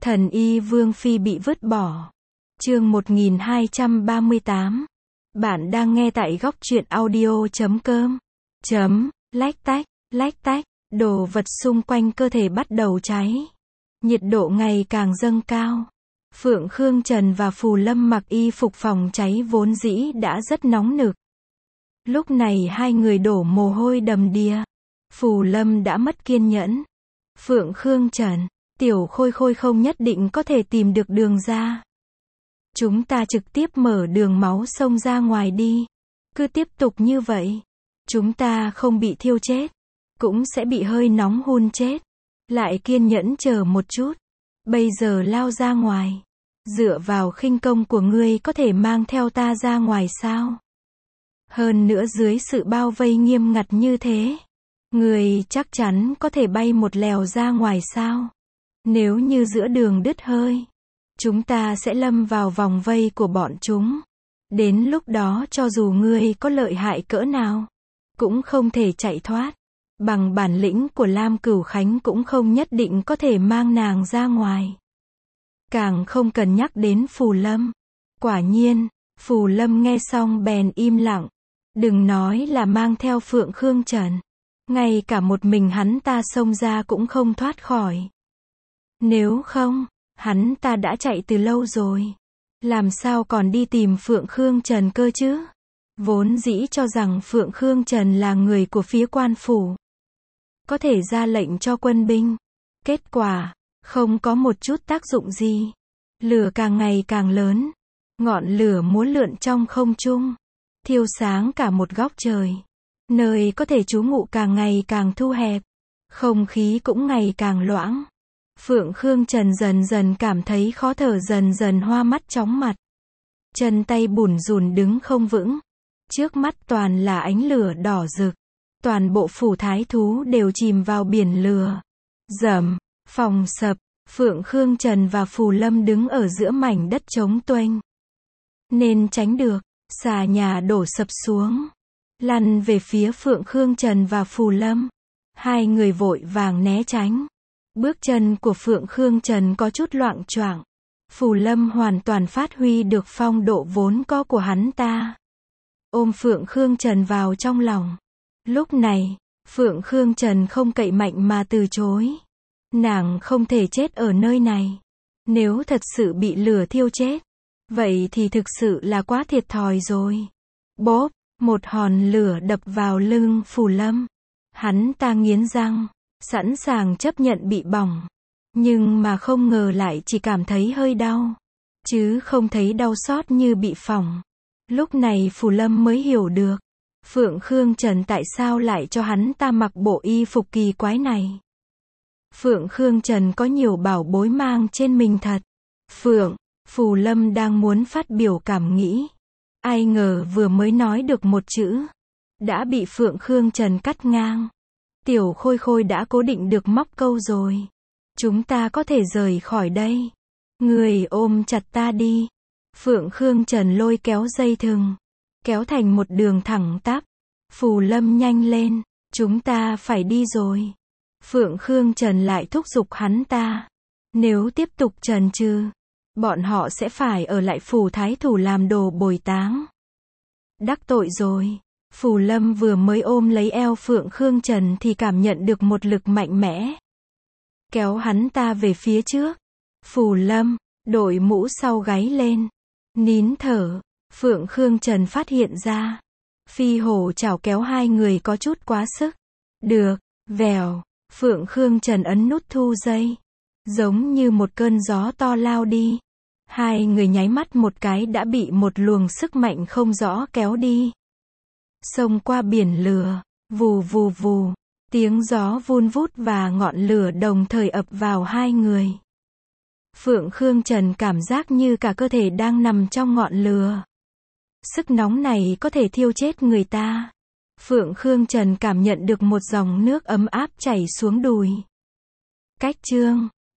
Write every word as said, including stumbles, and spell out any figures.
Thần y Vương Phi bị vứt bỏ. Chương một nghìn hai trăm ba mươi tám. Bạn đang nghe tại góc truyện audio chấm com. Chấm, lách tách, lách tách, đồ vật xung quanh cơ thể bắt đầu cháy. Nhiệt độ ngày càng dâng cao. Phượng Khương Trần và Phù Lâm mặc y phục phòng cháy vốn dĩ đã rất nóng nực. Lúc này hai người đổ mồ hôi đầm đìa. Phù Lâm đã mất kiên nhẫn. Phượng Khương Trần, Tiểu Khôi Khôi không nhất định có thể tìm được đường ra. Chúng ta trực tiếp mở đường máu xông ra ngoài đi. Cứ tiếp tục như vậy, chúng ta không bị thiêu chết, cũng sẽ bị hơi nóng hun chết. Lại kiên nhẫn chờ một chút. Bây giờ lao ra ngoài. Dựa vào khinh công của ngươi có thể mang theo ta ra ngoài sao? Hơn nữa dưới sự bao vây nghiêm ngặt như thế, ngươi chắc chắn có thể bay một lèo ra ngoài sao? Nếu như giữa đường đứt hơi, chúng ta sẽ lâm vào vòng vây của bọn chúng. Đến lúc đó cho dù ngươi có lợi hại cỡ nào, cũng không thể chạy thoát. Bằng bản lĩnh của Lam Cửu Khánh cũng không nhất định có thể mang nàng ra ngoài. Càng không cần nhắc đến Phù Lâm. Quả nhiên, Phù Lâm nghe xong bèn im lặng. Đừng nói là mang theo Phượng Khương Trần. Ngay cả một mình hắn ta xông ra cũng không thoát khỏi. Nếu không, hắn ta đã chạy từ lâu rồi. Làm sao còn đi tìm Phượng Khương Trần cơ chứ? Vốn dĩ cho rằng Phượng Khương Trần là người của phía quan phủ, có thể ra lệnh cho quân binh. Kết quả, không có một chút tác dụng gì. Lửa càng ngày càng lớn. Ngọn lửa múa lượn trong không trung, thiêu sáng cả một góc trời. Nơi có thể trú ngụ càng ngày càng thu hẹp. Không khí cũng ngày càng loãng. Phượng Khương Trần dần dần cảm thấy khó thở, dần dần hoa mắt chóng mặt. Chân tay bủn rủn đứng không vững. Trước mắt toàn là ánh lửa đỏ rực. Toàn bộ phủ thái thú đều chìm vào biển lửa. Rầm, phòng sập, Phượng Khương Trần và Phù Lâm đứng ở giữa mảnh đất trống tuênh. Nên tránh được, xà nhà đổ sập xuống, lăn về phía Phượng Khương Trần và Phù Lâm. Hai người vội vàng né tránh. Bước chân của Phượng Khương Trần có chút loạng choạng. Phù Lâm hoàn toàn phát huy được phong độ vốn có của hắn ta. Ôm Phượng Khương Trần vào trong lòng. Lúc này, Phượng Khương Trần không cậy mạnh mà từ chối. Nàng không thể chết ở nơi này. Nếu thật sự bị lửa thiêu chết, vậy thì thực sự là quá thiệt thòi rồi. Bốp, một hòn lửa đập vào lưng Phù Lâm. Hắn ta nghiến răng, sẵn sàng chấp nhận bị bỏng. Nhưng mà không ngờ lại chỉ cảm thấy hơi đau, chứ không thấy đau xót như bị phỏng. Lúc này Phù Lâm mới hiểu được, Phượng Khương Trần tại sao lại cho hắn ta mặc bộ y phục kỳ quái này. Phượng Khương Trần có nhiều bảo bối mang trên mình thật. Phượng, Phù Lâm đang muốn phát biểu cảm nghĩ. Ai ngờ vừa mới nói được một chữ, đã bị Phượng Khương Trần cắt ngang. Tiểu Khôi Khôi đã cố định được móc câu rồi. Chúng ta có thể rời khỏi đây. Người ôm chặt ta đi. Phượng Khương Trần lôi kéo dây thừng, kéo thành một đường thẳng tắp. Phù Lâm nhanh lên, chúng ta phải đi rồi. Phượng Khương Trần lại thúc giục hắn ta. Nếu tiếp tục chần chừ, bọn họ sẽ phải ở lại phủ thái thủ làm đồ bồi táng. Đắc tội rồi. Phù Lâm vừa mới ôm lấy eo Phượng Khương Trần thì cảm nhận được một lực mạnh mẽ, kéo hắn ta về phía trước. Phù Lâm, đội mũ sau gáy lên, nín thở. Phượng Khương Trần phát hiện ra, phi hổ chảo kéo hai người có chút quá sức. Được, vèo, Phượng Khương Trần ấn nút thu dây. Giống như một cơn gió to lao đi. Hai người nháy mắt một cái đã bị một luồng sức mạnh không rõ kéo đi. Xông qua biển lửa, vù vù vù, tiếng gió vun vút và ngọn lửa đồng thời ập vào hai người. Phượng Khương Trần cảm giác như cả cơ thể đang nằm trong ngọn lửa. Sức nóng này có thể thiêu chết người ta. Phượng Khương Trần cảm nhận được một dòng nước ấm áp chảy xuống đùi. Cách chương